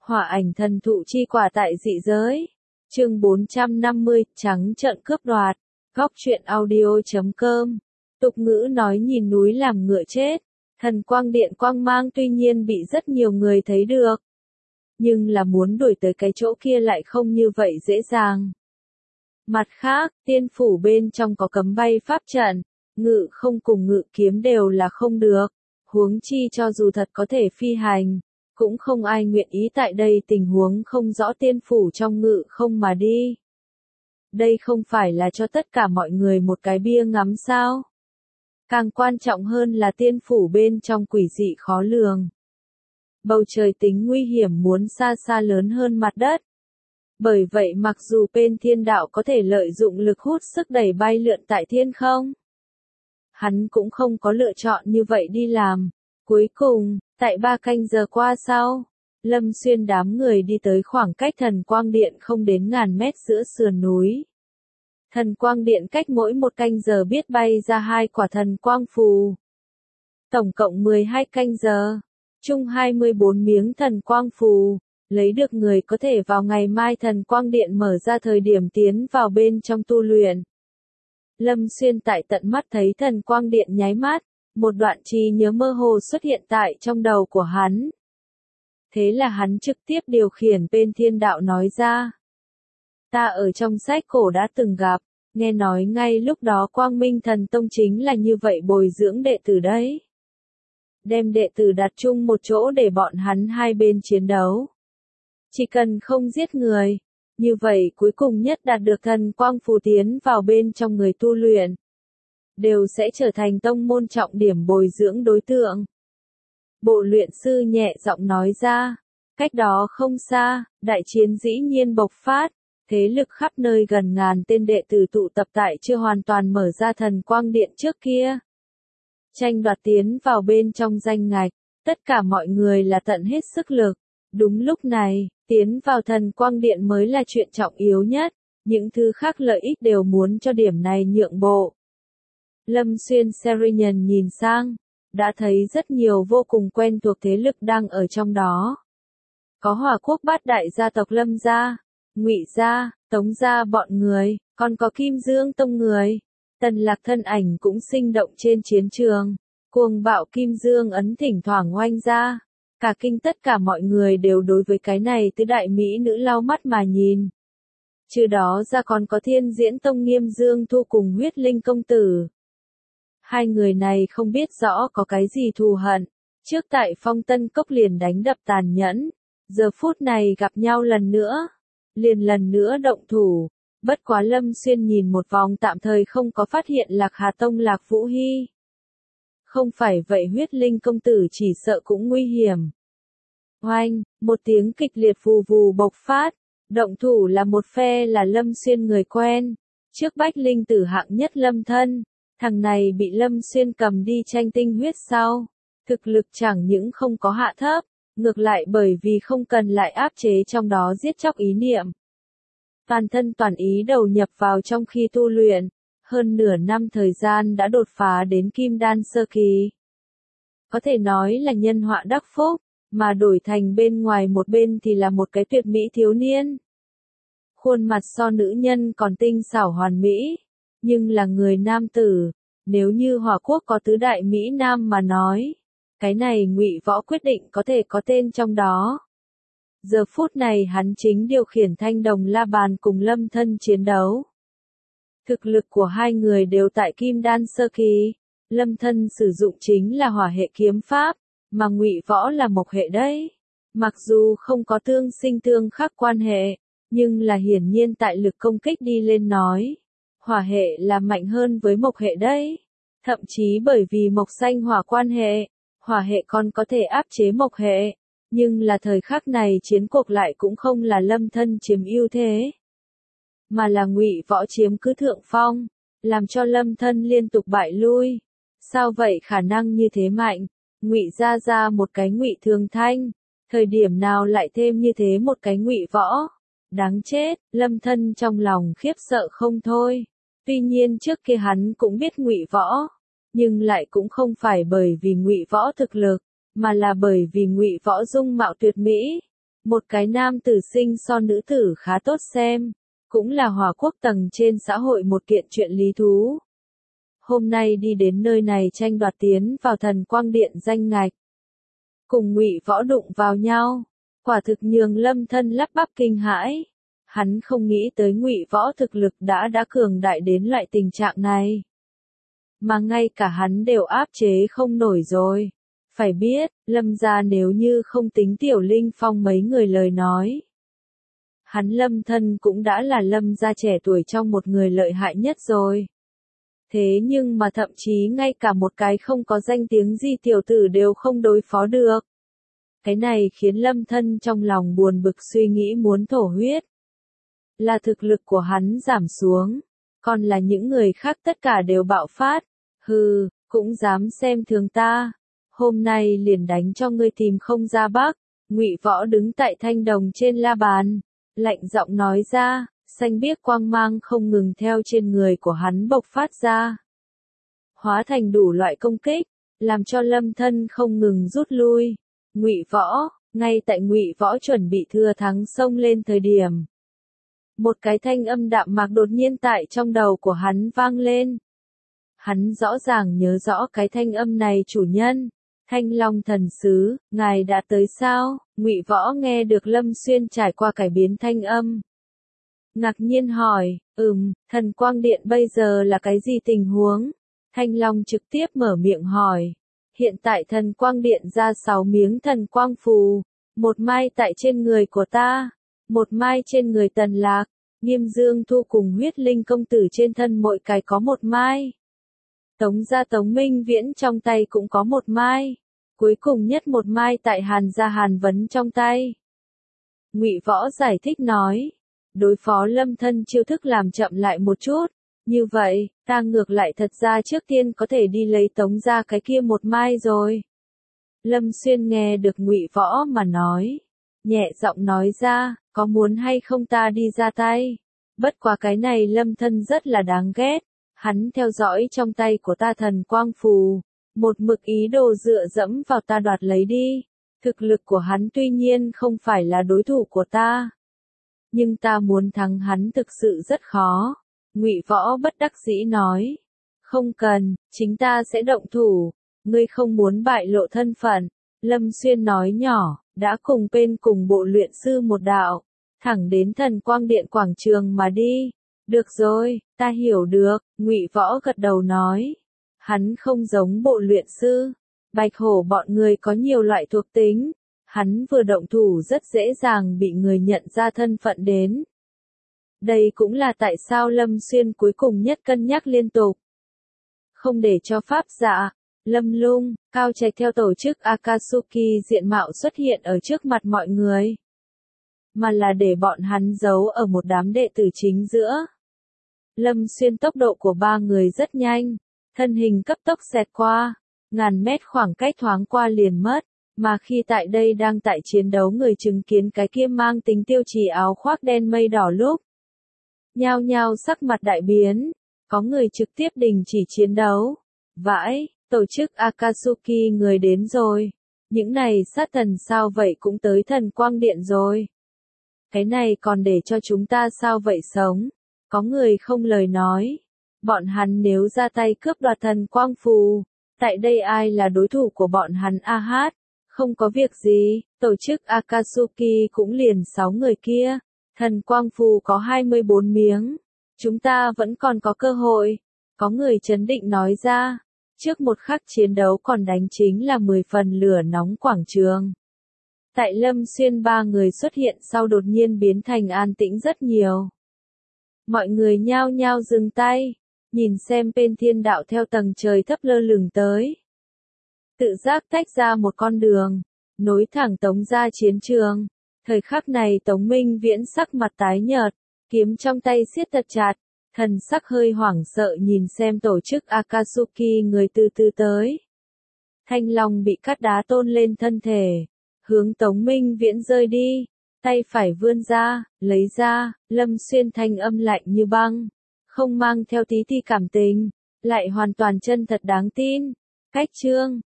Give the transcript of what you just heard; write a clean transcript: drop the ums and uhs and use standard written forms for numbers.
Hỏa ảnh thần thụ chi quả tại dị giới. Chương 450, trắng trợn cướp đoạt. Góc truyện audio.com. Tục ngữ nói nhìn núi làm ngựa chết. Thần quang điện quang mang tuy nhiên bị rất nhiều người thấy được. Nhưng là muốn đuổi tới cái chỗ kia lại không như vậy dễ dàng. Mặt khác, tiên phủ bên trong có cấm bay pháp trận, ngự không cùng ngự kiếm đều là không được. Huống chi cho dù thật có thể phi hành, cũng không ai nguyện ý tại đây tình huống không rõ tiên phủ trong ngự không mà đi. Đây không phải là cho tất cả mọi người một cái bia ngắm sao? Càng quan trọng hơn là tiên phủ bên trong quỷ dị khó lường. Bầu trời tính nguy hiểm muốn xa xa lớn hơn mặt đất. Bởi vậy mặc dù bên thiên đạo có thể lợi dụng lực hút sức đẩy bay lượn tại thiên không, hắn cũng không có lựa chọn như vậy đi làm. Cuối cùng, tại 3 canh giờ qua sau, Lâm Xuyên đám người đi tới khoảng cách thần quang điện không đến ngàn mét giữa sườn núi. Thần quang điện cách mỗi 1 canh giờ biết bay ra 2 quả thần quang phù. Tổng cộng 12 canh giờ, chung 24 miếng thần quang phù, lấy được người có thể vào ngày mai thần quang điện mở ra thời điểm tiến vào bên trong tu luyện. Lâm Xuyên tại tận mắt thấy thần quang điện nháy mắt, một đoạn trí nhớ mơ hồ xuất hiện tại trong đầu của hắn. Thế là hắn trực tiếp điều khiển bên thiên đạo nói ra. Ta ở trong sách cổ đã từng gặp, nghe nói ngay lúc đó Quang Minh Thần Tông chính là như vậy bồi dưỡng đệ tử đấy. Đem đệ tử đặt chung một chỗ để bọn hắn hai bên chiến đấu. Chỉ cần không giết người, như vậy cuối cùng nhất đạt được thần quang phù tiến vào bên trong người tu luyện, đều sẽ trở thành tông môn trọng điểm bồi dưỡng đối tượng. Bộ luyện sư nhẹ giọng nói ra, cách đó không xa, đại chiến dĩ nhiên bộc phát, thế lực khắp nơi gần ngàn tên đệ tử tụ tập tại chưa hoàn toàn mở ra thần quang điện trước kia. Tranh đoạt tiến vào bên trong danh ngạch, tất cả mọi người là tận hết sức lực. Đúng lúc này, tiến vào thần quang điện mới là chuyện trọng yếu nhất, những thứ khác lợi ích đều muốn cho điểm này nhượng bộ. Lâm Xuyên Serian nhìn sang, đã thấy rất nhiều vô cùng quen thuộc thế lực đang ở trong đó. Có Hỏa Quốc bát đại gia tộc Lâm gia, Ngụy gia, Tống gia bọn người, còn có Kim Dương Tông người. Tần Lạc thân ảnh cũng sinh động trên chiến trường, cuồng bạo Kim Dương ấn thỉnh thoảng oanh ra. Cả kinh tất cả mọi người đều đối với cái này tứ đại mỹ nữ lau mắt mà nhìn. Trừ đó ra còn có Thiên Diễn Tông Nghiêm Dương Thu cùng Huyết Linh công tử. Hai người này không biết rõ có cái gì thù hận, trước tại Phong Tân Cốc liền đánh đập tàn nhẫn, giờ phút này gặp nhau lần nữa, liền lần nữa động thủ. Bất quá Lâm Xuyên nhìn một vòng tạm thời không có phát hiện Lạc Hà Tông Lạc Vũ Hy. Không phải vậy Huyết Linh công tử chỉ sợ cũng nguy hiểm. Oanh, một tiếng kịch liệt vù vù bộc phát, động thủ là một phe là Lâm Xuyên người quen, trước Bách Linh tử hạng nhất Lâm Thân, thằng này bị Lâm Xuyên cầm đi tranh tinh huyết sau, thực lực chẳng những không có hạ thấp, ngược lại bởi vì không cần lại áp chế trong đó giết chóc ý niệm. Toàn thân toàn ý đầu nhập vào trong khi tu luyện, hơn nửa năm thời gian đã đột phá đến kim đan sơ kỳ. Có thể nói là nhân họa đắc phúc, mà đổi thành bên ngoài một bên thì là một cái tuyệt mỹ thiếu niên. Khuôn mặt so nữ nhân còn tinh xảo hoàn mỹ, nhưng là người nam tử, nếu như Hỏa Quốc có tứ đại mỹ nam mà nói, cái này Ngụy Võ quyết định có thể có tên trong đó. Giờ phút này hắn chính điều khiển thanh đồng la bàn cùng Lâm Thân chiến đấu. Thực lực của hai người đều tại kim đan sơ kỳ, Lâm Thân sử dụng chính là hỏa hệ kiếm pháp, mà Ngụy Võ là mộc hệ đấy. Mặc dù không có tương sinh tương khắc quan hệ, nhưng là hiển nhiên tại lực công kích đi lên nói, hỏa hệ là mạnh hơn với mộc hệ đấy. Thậm chí bởi vì mộc xanh hỏa quan hệ, hỏa hệ còn có thể áp chế mộc hệ. Nhưng là thời khắc này chiến cuộc lại cũng không là Lâm Thân chiếm ưu thế, mà là Ngụy Võ chiếm cứ thượng phong, làm cho Lâm Thân liên tục bại lui. Sao vậy khả năng như thế mạnh? Ngụy ra một cái Ngụy Thường Thanh, thời điểm nào lại thêm như thế một cái Ngụy Võ? Đáng chết, Lâm Thân trong lòng khiếp sợ không thôi. Tuy nhiên trước kia hắn cũng biết Ngụy Võ, nhưng lại cũng không phải bởi vì Ngụy Võ thực lực, mà là bởi vì Ngụy Võ dung mạo tuyệt mỹ, Một cái nam tử sinh so nữ tử khá tốt xem, cũng là hòa quốc tầng trên xã hội một kiện chuyện lý thú. Hôm nay đi đến nơi này tranh đoạt tiến vào Thần Quang Điện danh ngạch. Cùng Ngụy Võ đụng vào nhau, quả thực nhường Lâm Thân lắp bắp kinh hãi. Hắn không nghĩ tới Ngụy Võ thực lực đã cường đại đến loại tình trạng này. Mà ngay cả hắn đều áp chế không nổi rồi. Phải biết, Lâm gia nếu như không tính Tiểu Linh Phong mấy người lời nói. Hắn Lâm Thân cũng đã là Lâm gia trẻ tuổi trong một người lợi hại nhất rồi. Thế nhưng mà thậm chí ngay cả một cái không có danh tiếng gì tiểu tử đều không đối phó được. Cái này khiến Lâm Thân trong lòng buồn bực suy nghĩ muốn thổ huyết. Là thực lực của hắn giảm xuống, còn là những người khác tất cả đều bạo phát. Hừ, cũng dám xem thường ta. Hôm nay liền đánh cho ngươi tìm không ra bắc. Ngụy Võ đứng tại thanh đồng trên la bàn, lạnh giọng nói ra, xanh biếc quang mang không ngừng theo trên người của hắn bộc phát ra. Hóa thành đủ loại công kích, làm cho Lâm Thân không ngừng rút lui. Ngụy Võ, ngay tại Ngụy Võ chuẩn bị thừa thắng xông lên thời điểm. Một cái thanh âm đạm mạc đột nhiên tại trong đầu của hắn vang lên. Hắn rõ ràng nhớ rõ cái thanh âm này chủ nhân. Thanh Long thần sứ, ngài đã tới sao? Ngụy Võ nghe được Lâm Xuyên trải qua cải biến thanh âm. Ngạc nhiên hỏi, Thần Quang Điện bây giờ là cái gì tình huống? Thanh Long trực tiếp mở miệng hỏi. Hiện tại Thần Quang Điện ra 6 miếng thần quang phù. Một mai tại trên người của ta. Một mai trên người Tần Lạc. Nghiêm Dương Thu cùng Huyết Linh công tử trên thân mỗi cái có một mai. Tống gia Tống Minh Viễn trong tay cũng có một mai. Cuối cùng nhất một mai tại Hàn gia Hàn Vấn trong tay. Ngụy Võ giải thích nói. Đối phó Lâm Thân chiêu thức làm chậm lại một chút. Như vậy, ta ngược lại thật ra trước tiên có thể đi lấy Tống gia cái kia một mai rồi. Lâm Xuyên nghe được Ngụy Võ mà nói. Nhẹ giọng nói ra, có muốn hay không ta đi ra tay. Bất quá cái này Lâm Thân rất là đáng ghét. Hắn theo dõi trong tay của ta thần quang phù. Một mực ý đồ dựa dẫm vào ta đoạt lấy đi. Thực lực của hắn tuy nhiên không phải là đối thủ của ta. Nhưng ta muốn thắng hắn thực sự rất khó. Ngụy Võ bất đắc dĩ nói. Không cần, chính ta sẽ động thủ. Ngươi không muốn bại lộ thân phận. Lâm Xuyên nói nhỏ, đã cùng bên cùng bộ luyện sư một đạo. Thẳng đến Thần Quang Điện quảng trường mà đi. Được rồi, ta hiểu được, Ngụy Võ gật đầu nói. Hắn không giống bộ luyện sư. Bạch hổ bọn người có nhiều loại thuộc tính. Hắn vừa động thủ rất dễ dàng bị người nhận ra thân phận đến. Đây cũng là tại sao Lâm Xuyên cuối cùng nhất cân nhắc liên tục. Không để cho pháp dạ, Lâm Lung, Cao Trạch theo tổ chức Akatsuki diện mạo xuất hiện ở trước mặt mọi người. Mà là để bọn hắn giấu ở một đám đệ tử chính giữa. Lâm Xuyên tốc độ của ba người rất nhanh, thân hình cấp tốc xẹt qua, ngàn mét khoảng cách thoáng qua liền mất, mà khi tại đây đang tại chiến đấu người chứng kiến cái kia mang tính tiêu chí áo khoác đen mây đỏ lúc. Nhao nhao sắc mặt đại biến, có người trực tiếp đình chỉ chiến đấu. Vãi, tổ chức Akatsuki người đến rồi. Những này sát thần sao vậy cũng tới Thần Quang Điện rồi. Cái này còn để cho chúng ta sao vậy sống? Có người không lời nói. Bọn hắn nếu ra tay cướp đoạt thần quang phù, tại đây ai là đối thủ của bọn hắn a hát? Không có việc gì, tổ chức Akatsuki cũng liền 6 người kia. Thần quang phù có 24 miếng. Chúng ta vẫn còn có cơ hội. Có người chấn định nói ra. Trước một khắc chiến đấu còn đánh chính là 10 phần lửa nóng quảng trường. Tại Lâm Xuyên ba người xuất hiện sau đột nhiên biến thành an tĩnh rất nhiều. Mọi người nhao nhao dừng tay, nhìn xem bên thiên đạo theo tầng trời thấp lơ lửng tới. Tự giác tách ra một con đường, nối thẳng Tống ra chiến trường. Thời khắc này Tống Minh Viễn sắc mặt tái nhợt, kiếm trong tay siết thật chặt, thần sắc hơi hoảng sợ nhìn xem tổ chức Akatsuki người từ từ tới. Thanh Long bị cắt đá tôn lên thân thể, hướng Tống Minh Viễn rơi đi, tay phải vươn ra, lấy ra, Lâm Xuyên thanh âm lạnh như băng, không mang theo tí ti cảm tình, lại hoàn toàn chân thật đáng tin. Cách chương